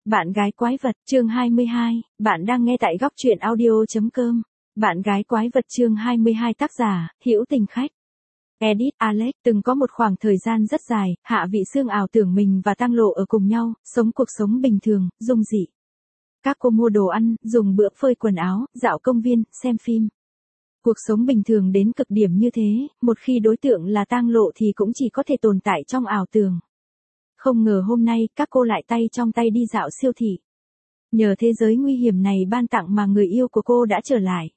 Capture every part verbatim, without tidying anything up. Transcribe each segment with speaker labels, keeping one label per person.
Speaker 1: Bạn gái quái vật, chương hai mươi hai, bạn đang nghe tại góc truyện audio chấm com. Bạn gái quái vật chương hai mươi hai, tác giả, Hữu Tình Khách. Edit, Alex, từng có một khoảng thời gian rất dài, Hạ Vị Sương ảo tưởng mình và Tang Lộ ở cùng nhau, sống cuộc sống bình thường, dung dị. Các cô mua đồ ăn, dùng bữa, phơi quần áo, dạo công viên, xem phim. Cuộc sống bình thường đến cực điểm như thế, một khi đối tượng là Tang Lộ thì cũng chỉ có thể tồn tại trong ảo tưởng. Không ngờ hôm nay, các cô lại tay trong tay đi dạo siêu thị. Nhờ thế giới nguy hiểm này ban tặng mà người yêu của cô đã trở lại.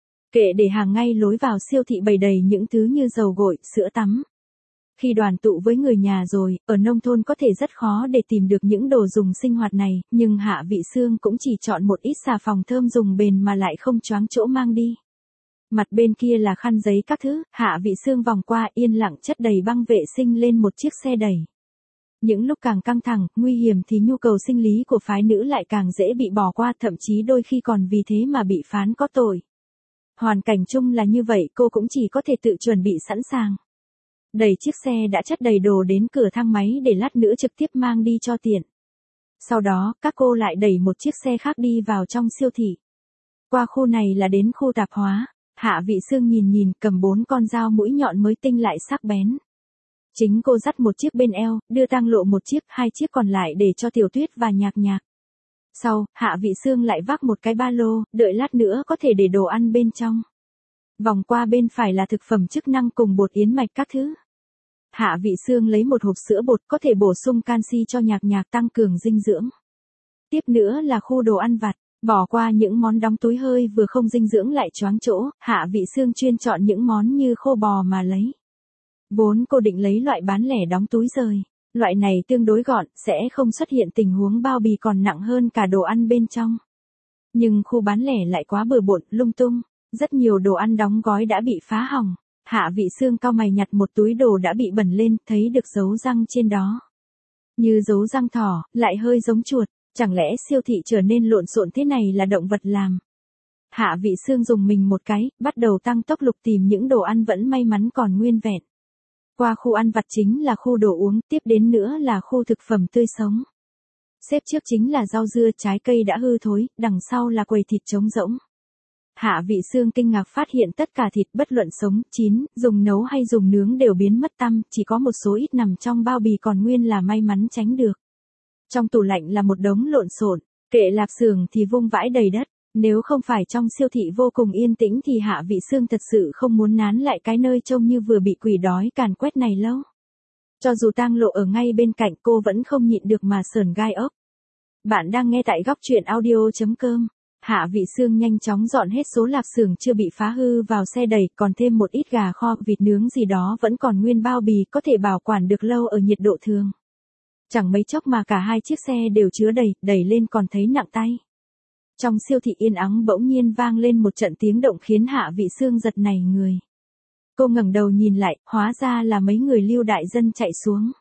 Speaker 1: Kệ để hàng ngay lối vào siêu thị bày đầy những thứ như dầu gội, sữa tắm. Khi đoàn tụ với người nhà rồi, ở nông thôn có thể rất khó để tìm được những đồ dùng sinh hoạt này, nhưng Hạ Vị Sương cũng chỉ chọn một ít xà phòng thơm dùng bền mà lại không choáng chỗ mang đi. Mặt bên kia là khăn giấy các thứ, Hạ Vị Sương vòng qua yên lặng chất đầy băng vệ sinh lên một chiếc xe đẩy. Những lúc càng căng thẳng, nguy hiểm thì nhu cầu sinh lý của phái nữ lại càng dễ bị bỏ qua, thậm chí đôi khi còn vì thế mà bị phán có tội. Hoàn cảnh chung là như vậy, cô cũng chỉ có thể tự chuẩn bị sẵn sàng. Đẩy chiếc xe đã chất đầy đồ đến cửa thang máy để lát nữa trực tiếp mang đi cho tiện. Sau đó, các cô lại đẩy một chiếc xe khác đi vào trong siêu thị. Qua khu này là đến khu tạp hóa, Hạ Vị Sương nhìn nhìn, cầm bốn con dao mũi nhọn mới tinh lại sắc bén. Chính cô dắt một chiếc bên eo, đưa Tang Lộ một chiếc, hai chiếc còn lại để cho Tiểu Tuyết và Nhạc Nhạc. Sau, Hạ Vị Sương lại vác một cái ba lô, đợi lát nữa có thể để đồ ăn bên trong. Vòng qua bên phải là thực phẩm chức năng cùng bột yến mạch các thứ. Hạ Vị Sương lấy một hộp sữa bột có thể bổ sung canxi cho Nhạc Nhạc tăng cường dinh dưỡng. Tiếp nữa là khu đồ ăn vặt, bỏ qua những món đóng túi hơi vừa không dinh dưỡng lại choáng chỗ, Hạ Vị Sương chuyên chọn những món như khô bò mà lấy. Vốn cô định lấy loại bán lẻ đóng túi rời. Loại này tương đối gọn, sẽ không xuất hiện tình huống bao bì còn nặng hơn cả đồ ăn bên trong. Nhưng khu bán lẻ lại quá bừa bộn, lung tung. Rất nhiều đồ ăn đóng gói đã bị phá hỏng. Hạ Vị Sương cau mày nhặt một túi đồ đã bị bẩn lên, thấy được dấu răng trên đó. Như dấu răng thỏ, lại hơi giống chuột. Chẳng lẽ siêu thị trở nên lộn xộn thế này là động vật làm? Hạ Vị Sương dùng mình một cái, bắt đầu tăng tốc lục tìm những đồ ăn vẫn may mắn còn nguyên vẹn. Qua khu ăn vặt chính là khu đồ uống, tiếp đến nữa là khu thực phẩm tươi sống. Xếp trước chính là rau dưa, trái cây đã hư thối, đằng sau là quầy thịt trống rỗng. Hạ Vị Sương kinh ngạc phát hiện tất cả thịt bất luận sống, chín, dùng nấu hay dùng nướng đều biến mất tăm, chỉ có một số ít nằm trong bao bì còn nguyên là may mắn tránh được. Trong tủ lạnh là một đống lộn xộn, kệ lạp xưởng thì vung vãi đầy đất. Nếu không phải trong siêu thị vô cùng yên tĩnh thì Hạ Vị Sương thật sự không muốn nán lại cái nơi trông như vừa bị quỷ đói càn quét này lâu. Cho dù Tang Lộ ở ngay bên cạnh cô vẫn không nhịn được mà sởn gai ốc. Bạn đang nghe tại góc truyện audio chấm com. Hạ Vị Sương nhanh chóng dọn hết số lạp xưởng chưa bị phá hư vào xe đẩy, còn thêm một ít gà kho, vịt nướng gì đó vẫn còn nguyên bao bì, có thể bảo quản được lâu ở nhiệt độ thường. Chẳng mấy chốc mà cả hai chiếc xe đều chứa đầy, đẩy lên còn thấy nặng tay. Trong siêu thị yên ắng bỗng nhiên vang lên một trận tiếng động khiến Hạ Vị Sương giật nảy người. Cô ngẩng đầu nhìn lại, hóa ra là mấy người Lưu đại dân chạy xuống.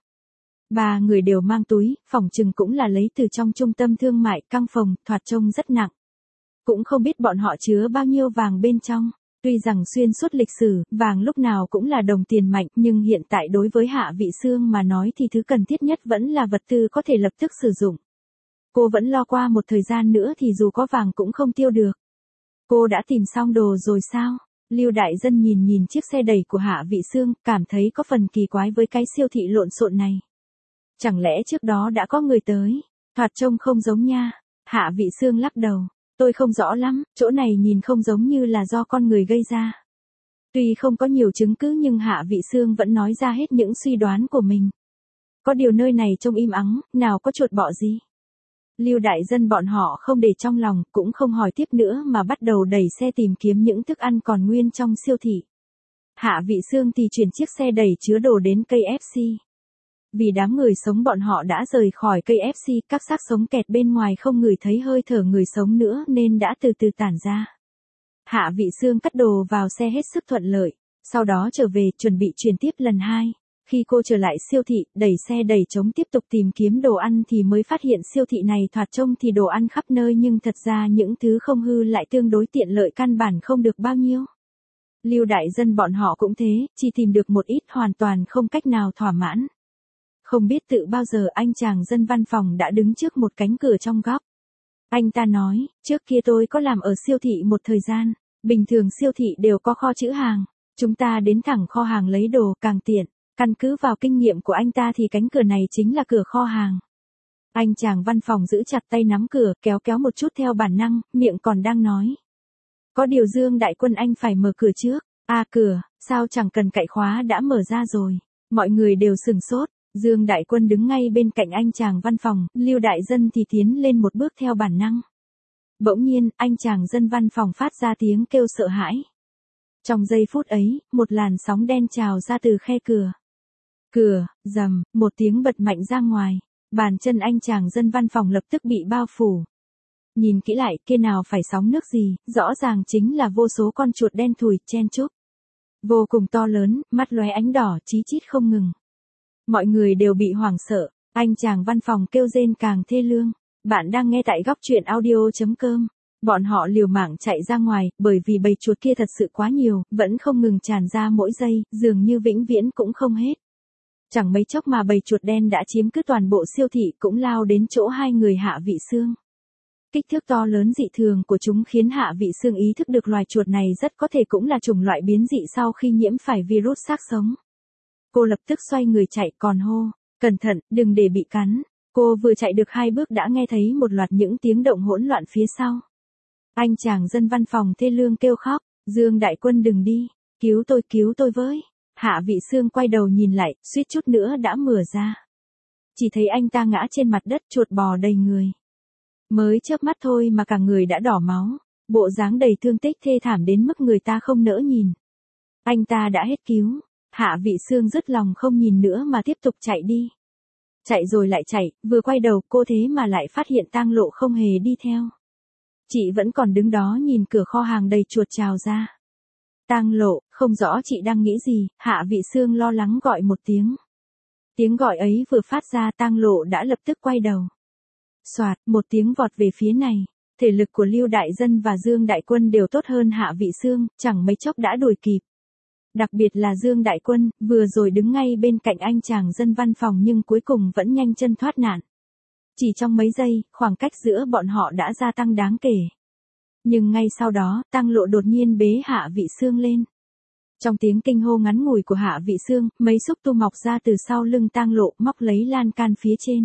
Speaker 1: Ba người đều mang túi, phỏng chừng cũng là lấy từ trong trung tâm thương mại, căng phòng, thoạt trông rất nặng. Cũng không biết bọn họ chứa bao nhiêu vàng bên trong. Tuy rằng xuyên suốt lịch sử, vàng lúc nào cũng là đồng tiền mạnh, nhưng hiện tại đối với Hạ Vị Sương mà nói thì thứ cần thiết nhất vẫn là vật tư có thể lập tức sử dụng. Cô vẫn lo qua một thời gian nữa thì dù có vàng cũng không tiêu được. Cô đã tìm xong đồ rồi sao? Lưu đại dân nhìn nhìn chiếc xe đẩy của Hạ Vị Sương, cảm thấy có phần kỳ quái với cái siêu thị lộn xộn này. Chẳng lẽ trước đó đã có người tới? Thoạt trông không giống nha. Hạ Vị Sương lắc đầu. Tôi không rõ lắm, chỗ này nhìn không giống như là do con người gây ra. Tuy không có nhiều chứng cứ nhưng Hạ Vị Sương vẫn nói ra hết những suy đoán của mình. Có điều nơi này trông im ắng, nào có chuột bọ gì. Lưu đại dân bọn họ không để trong lòng, cũng không hỏi tiếp nữa mà bắt đầu đẩy xe tìm kiếm những thức ăn còn nguyên trong siêu thị. Hạ Vị Sương thì chuyển chiếc xe đẩy chứa đồ đến ca ép xê. Vì đám người sống bọn họ đã rời khỏi ca ép xê, các xác sống kẹt bên ngoài không ngửi thấy hơi thở người sống nữa nên đã từ từ tản ra. Hạ Vị Sương cất đồ vào xe hết sức thuận lợi, sau đó trở về chuẩn bị chuyển tiếp lần hai. Khi cô trở lại siêu thị, đẩy xe đẩy trống tiếp tục tìm kiếm đồ ăn thì mới phát hiện siêu thị này thoạt trông thì đồ ăn khắp nơi nhưng thật ra những thứ không hư lại tương đối tiện lợi, căn bản không được bao nhiêu. Lưu đại dân bọn họ cũng thế, chỉ tìm được một ít, hoàn toàn không cách nào thỏa mãn. Không biết tự bao giờ anh chàng dân văn phòng đã đứng trước một cánh cửa trong góc. Anh ta nói, trước kia tôi có làm ở siêu thị một thời gian, bình thường siêu thị đều có kho trữ hàng, chúng ta đến thẳng kho hàng lấy đồ càng tiện, căn cứ vào kinh nghiệm của anh ta thì cánh cửa này chính là cửa kho hàng. Anh chàng văn phòng giữ chặt tay nắm cửa, kéo kéo một chút theo bản năng, miệng còn đang nói. Có điều Dương Đại Quân anh phải mở cửa trước. À cửa, sao chẳng cần cậy khóa đã mở ra rồi. Mọi người đều sừng sốt. Dương Đại Quân đứng ngay bên cạnh anh chàng văn phòng, Lưu Đại Dân thì tiến lên một bước theo bản năng. Bỗng nhiên, anh chàng dân văn phòng phát ra tiếng kêu sợ hãi. Trong giây phút ấy, một làn sóng đen trào ra từ khe cửa. Cửa, rầm, một tiếng bật mạnh ra ngoài. Bàn chân anh chàng dân văn phòng lập tức bị bao phủ. Nhìn kỹ lại, kia nào phải sóng nước gì, rõ ràng chính là vô số con chuột đen thùi, chen chúc. Vô cùng to lớn, mắt lóe ánh đỏ, chí chít không ngừng. Mọi người đều bị hoảng sợ, anh chàng văn phòng kêu rên càng thê lương. Bạn đang nghe tại góc truyện audio chấm com. Bọn họ liều mạng chạy ra ngoài, bởi vì bầy chuột kia thật sự quá nhiều, vẫn không ngừng tràn ra mỗi giây, dường như vĩnh viễn cũng không hết. Chẳng mấy chốc mà bầy chuột đen đã chiếm cứ toàn bộ siêu thị cũng lao đến chỗ hai người Hạ Vị Xương. Kích thước to lớn dị thường của chúng khiến Hạ Vị Xương ý thức được loài chuột này rất có thể cũng là chủng loại biến dị sau khi nhiễm phải virus xác sống. Cô lập tức xoay người chạy còn hô, cẩn thận, đừng để bị cắn. Cô vừa chạy được hai bước đã nghe thấy một loạt những tiếng động hỗn loạn phía sau. Anh chàng dân văn phòng thê lương kêu khóc, Dương Đại Quân đừng đi, cứu tôi cứu tôi với. Hạ Vị Xương quay đầu nhìn lại, suýt chút nữa đã mửa ra. Chỉ thấy anh ta ngã trên mặt đất chuột bò đầy người. Mới chớp mắt thôi mà cả người đã đỏ máu, bộ dáng đầy thương tích thê thảm đến mức người ta không nỡ nhìn. Anh ta đã hết cứu, Hạ Vị Xương dứt lòng không nhìn nữa mà tiếp tục chạy đi. Chạy rồi lại chạy, vừa quay đầu cô thế mà lại phát hiện Tang Lộ không hề đi theo. Chị vẫn còn đứng đó nhìn cửa kho hàng đầy chuột trào ra. Tang Lộ, không rõ chị đang nghĩ gì, Hạ Vị Xương lo lắng gọi một tiếng. Tiếng gọi ấy vừa phát ra Tang Lộ đã lập tức quay đầu. Soạt, một tiếng vọt về phía này, thể lực của Lưu Đại Dân và Dương Đại Quân đều tốt hơn Hạ Vị Xương, chẳng mấy chốc đã đuổi kịp. Đặc biệt là Dương Đại Quân, vừa rồi đứng ngay bên cạnh anh chàng dân văn phòng nhưng cuối cùng vẫn nhanh chân thoát nạn. Chỉ trong mấy giây, khoảng cách giữa bọn họ đã gia tăng đáng kể. Nhưng ngay sau đó, Tang Lộ đột nhiên bế Hạ Vị Xương lên. Trong tiếng kinh hô ngắn ngủi của Hạ Vị Xương, mấy xúc tu mọc ra từ sau lưng Tang Lộ móc lấy lan can phía trên.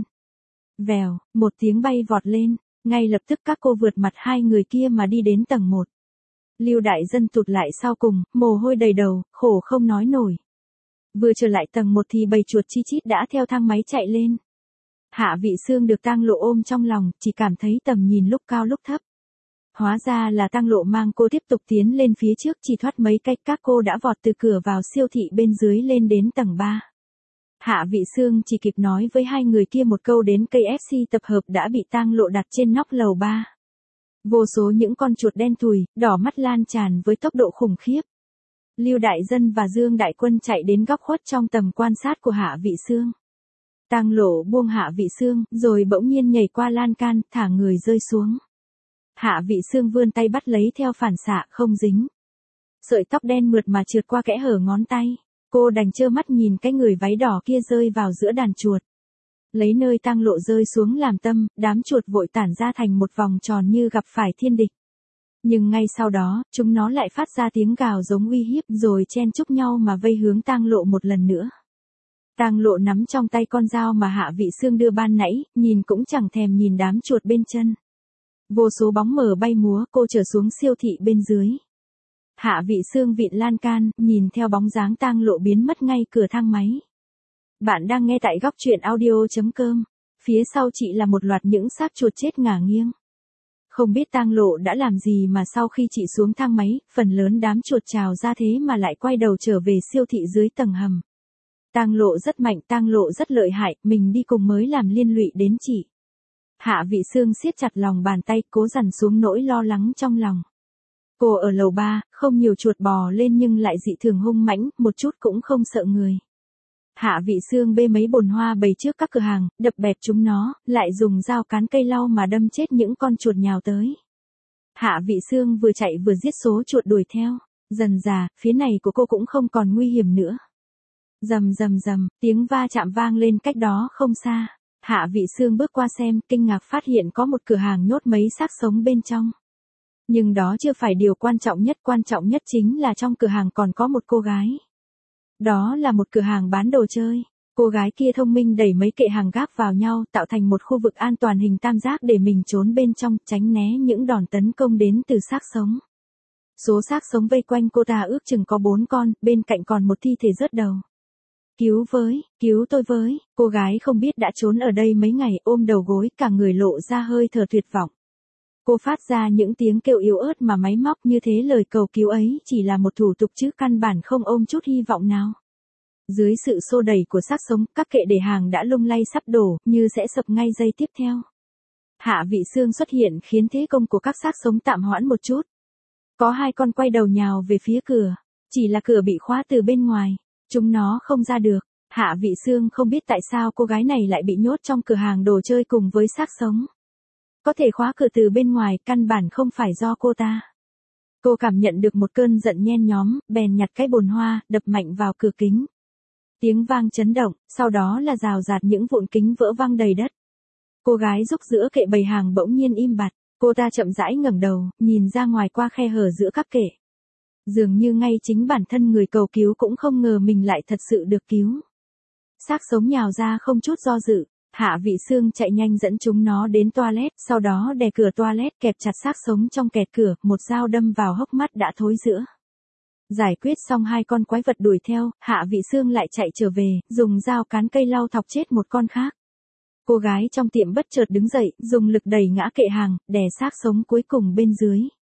Speaker 1: Vèo, một tiếng bay vọt lên, ngay lập tức các cô vượt mặt hai người kia mà đi đến tầng một. Lưu Đại Dân tụt lại sau cùng, mồ hôi đầy đầu, khổ không nói nổi. Vừa trở lại tầng một thì bầy chuột chi chít đã theo thang máy chạy lên. Hạ Vị Xương được Tang Lộ ôm trong lòng, chỉ cảm thấy tầm nhìn lúc cao lúc thấp. Hóa ra là Tang Lộ mang cô tiếp tục tiến lên phía trước, chỉ thoát mấy cách các cô đã vọt từ cửa vào siêu thị bên dưới lên đến tầng ba. Hạ Vị Xương chỉ kịp nói với hai người kia một câu đến ca ép xê tập hợp đã bị Tang Lộ đặt trên nóc lầu ba. Vô số những con chuột đen thùi, đỏ mắt lan tràn với tốc độ khủng khiếp. Lưu Đại Dân và Dương Đại Quân chạy đến góc khuất trong tầm quan sát của Hạ Vị Xương. Tang Lộ buông Hạ Vị Xương, rồi bỗng nhiên nhảy qua lan can, thả người rơi xuống. Hạ Vị Xương vươn tay bắt lấy theo phản xạ, không dính. Sợi tóc đen mượt mà trượt qua kẽ hở ngón tay. Cô đành trơ mắt nhìn cái người váy đỏ kia rơi vào giữa đàn chuột. Lấy nơi Tang Lộ rơi xuống làm tâm, đám chuột vội tản ra thành một vòng tròn như gặp phải thiên địch. Nhưng ngay sau đó, chúng nó lại phát ra tiếng gào giống uy hiếp rồi chen chúc nhau mà vây hướng Tang Lộ một lần nữa. Tang Lộ nắm trong tay con dao mà Hạ Vị Xương đưa ban nãy, nhìn cũng chẳng thèm nhìn đám chuột bên chân. Vô số bóng mờ bay múa, cô trở xuống siêu thị bên dưới. Hạ Vị Xương vịn lan can, nhìn theo bóng dáng Tang Lộ biến mất ngay cửa thang máy. Bạn đang nghe tại góc truyện audio chấm com. Phía sau chị là một loạt những xác chuột chết ngả nghiêng. Không biết Tang Lộ đã làm gì mà sau khi chị xuống thang máy, phần lớn đám chuột trào ra thế mà lại quay đầu trở về siêu thị dưới tầng hầm. Tang Lộ rất mạnh, Tang Lộ rất lợi hại, mình đi cùng mới làm liên lụy đến chị. Hạ Vị Xương siết chặt lòng bàn tay, cố dằn xuống nỗi lo lắng trong lòng. Cô ở lầu ba, không nhiều chuột bò lên nhưng lại dị thường hung mãnh, một chút cũng không sợ người. Hạ Vị Xương bê mấy bồn hoa bày trước các cửa hàng, đập bẹp chúng nó, lại dùng dao cán cây lau mà đâm chết những con chuột nhào tới. Hạ Vị Xương vừa chạy vừa giết số chuột đuổi theo. Dần dà, phía này của cô cũng không còn nguy hiểm nữa. Rầm rầm rầm, tiếng va chạm vang lên cách đó không xa. Hạ Vị Sương bước qua xem, kinh ngạc phát hiện có một cửa hàng nhốt mấy xác sống bên trong. Nhưng đó chưa phải điều quan trọng nhất, quan trọng nhất chính là trong cửa hàng còn có một cô gái. Đó là một cửa hàng bán đồ chơi. Cô gái kia thông minh đẩy mấy kệ hàng gác vào nhau, tạo thành một khu vực an toàn hình tam giác để mình trốn bên trong, tránh né những đòn tấn công đến từ xác sống. Số xác sống vây quanh cô ta ước chừng có bốn con, bên cạnh còn một thi thể rớt đầu. Cứu với, cứu tôi với, cô gái không biết đã trốn ở đây mấy ngày, ôm đầu gối, cả người lộ ra hơi thở tuyệt vọng. Cô phát ra những tiếng kêu yếu ớt mà máy móc, như thế lời cầu cứu ấy chỉ là một thủ tục chứ căn bản không ôm chút hy vọng nào. Dưới sự xô đẩy của xác sống, các kệ để hàng đã lung lay sắp đổ, như sẽ sập ngay giây tiếp theo. Hạ Vị Sương xuất hiện khiến thế công của các xác sống tạm hoãn một chút. Có hai con quay đầu nhào về phía cửa, chỉ là cửa bị khóa từ bên ngoài, chúng nó không ra được. Hạ Vị Sương không biết tại sao cô gái này lại bị nhốt trong cửa hàng đồ chơi cùng với xác sống. Có thể khóa cửa từ bên ngoài, căn bản không phải do cô ta. Cô cảm nhận được một cơn giận nhen nhóm, bèn nhặt cái bồn hoa, đập mạnh vào cửa kính. Tiếng vang chấn động, sau đó là rào rạt những vụn kính vỡ văng đầy đất. Cô gái rúc giữa kệ bày hàng bỗng nhiên im bặt, cô ta chậm rãi ngẩng đầu, nhìn ra ngoài qua khe hở giữa các kệ. Dường như ngay chính bản thân người cầu cứu cũng không ngờ mình lại thật sự được cứu. Xác sống nhào ra không chút do dự, Hạ Vị Sương chạy nhanh dẫn chúng nó đến toilet, sau đó đè cửa toilet kẹp chặt xác sống trong kẹt cửa, một dao đâm vào hốc mắt đã thối rữa. Giải quyết xong hai con quái vật đuổi theo, Hạ Vị Sương lại chạy trở về, dùng dao cán cây lau thọc chết một con khác. Cô gái trong tiệm bất chợt đứng dậy, dùng lực đẩy ngã kệ hàng, đè xác sống cuối cùng bên dưới.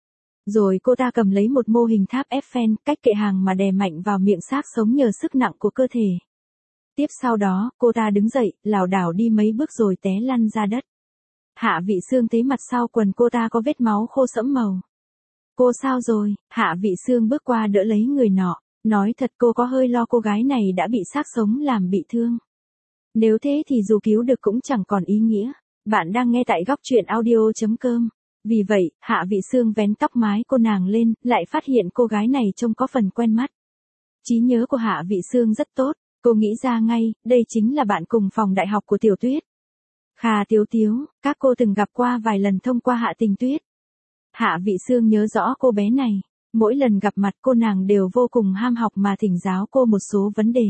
Speaker 1: Rồi cô ta cầm lấy một mô hình tháp Eiffel, cách kệ hàng mà đè mạnh vào miệng xác sống nhờ sức nặng của cơ thể. Tiếp sau đó, cô ta đứng dậy, lảo đảo đi mấy bước rồi té lăn ra đất. Hạ Vị Sương thấy mặt sau quần cô ta có vết máu khô sẫm màu. Cô sao rồi? Hạ Vị Sương bước qua đỡ lấy người nọ, nói thật cô có hơi lo cô gái này đã bị xác sống làm bị thương. Nếu thế thì dù cứu được cũng chẳng còn ý nghĩa. Bạn đang nghe tại góc truyện audio chấm com. Vì vậy, Hạ Vị Sương vén tóc mái cô nàng lên, lại phát hiện cô gái này trông có phần quen mắt. Trí nhớ của Hạ Vị Sương rất tốt, cô nghĩ ra ngay, đây chính là bạn cùng phòng đại học của Tiểu Tuyết. Kha Tiếu Tiếu, các cô từng gặp qua vài lần thông qua Hạ Tình Tuyết. Hạ Vị Sương nhớ rõ cô bé này, mỗi lần gặp mặt cô nàng đều vô cùng ham học mà thỉnh giáo cô một số vấn đề.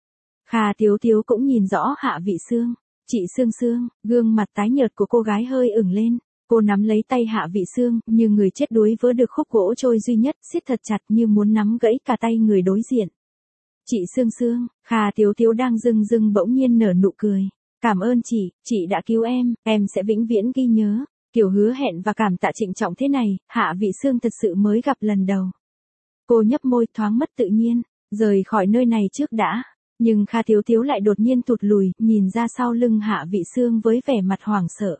Speaker 1: Kha Tiếu Tiếu cũng nhìn rõ Hạ Vị Sương. Chị Sương Sương, gương mặt tái nhợt của cô gái hơi ửng lên. Cô nắm lấy tay Hạ Vị Sương, như người chết đuối vớ được khúc gỗ trôi duy nhất, siết thật chặt như muốn nắm gãy cả tay người đối diện. Chị Sương Sương, Kha Tiếu Tiếu đang rưng rưng bỗng nhiên nở nụ cười. Cảm ơn chị, chị đã cứu em, em sẽ vĩnh viễn ghi nhớ. Kiểu hứa hẹn và cảm tạ trịnh trọng thế này, Hạ Vị Sương thật sự mới gặp lần đầu. Cô nhấp môi thoáng mất tự nhiên, rời khỏi nơi này trước đã. Nhưng Kha Tiếu Tiếu lại đột nhiên tụt lùi, nhìn ra sau lưng Hạ Vị Sương với vẻ mặt hoảng sợ.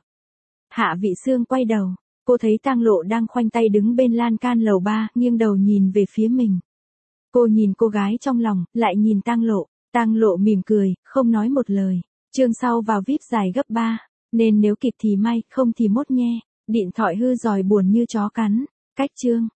Speaker 1: Hạ Vị Sương quay đầu, cô thấy Tang Lộ đang khoanh tay đứng bên lan can lầu ba, nghiêng đầu nhìn về phía mình. Cô nhìn cô gái trong lòng, lại nhìn Tang Lộ, Tang Lộ mỉm cười, không nói một lời. Chương sau vào víp dài gấp ba, nên nếu kịp thì may, không thì mốt nghe. Điện thoại hư dòi buồn như chó cắn. Cách chương.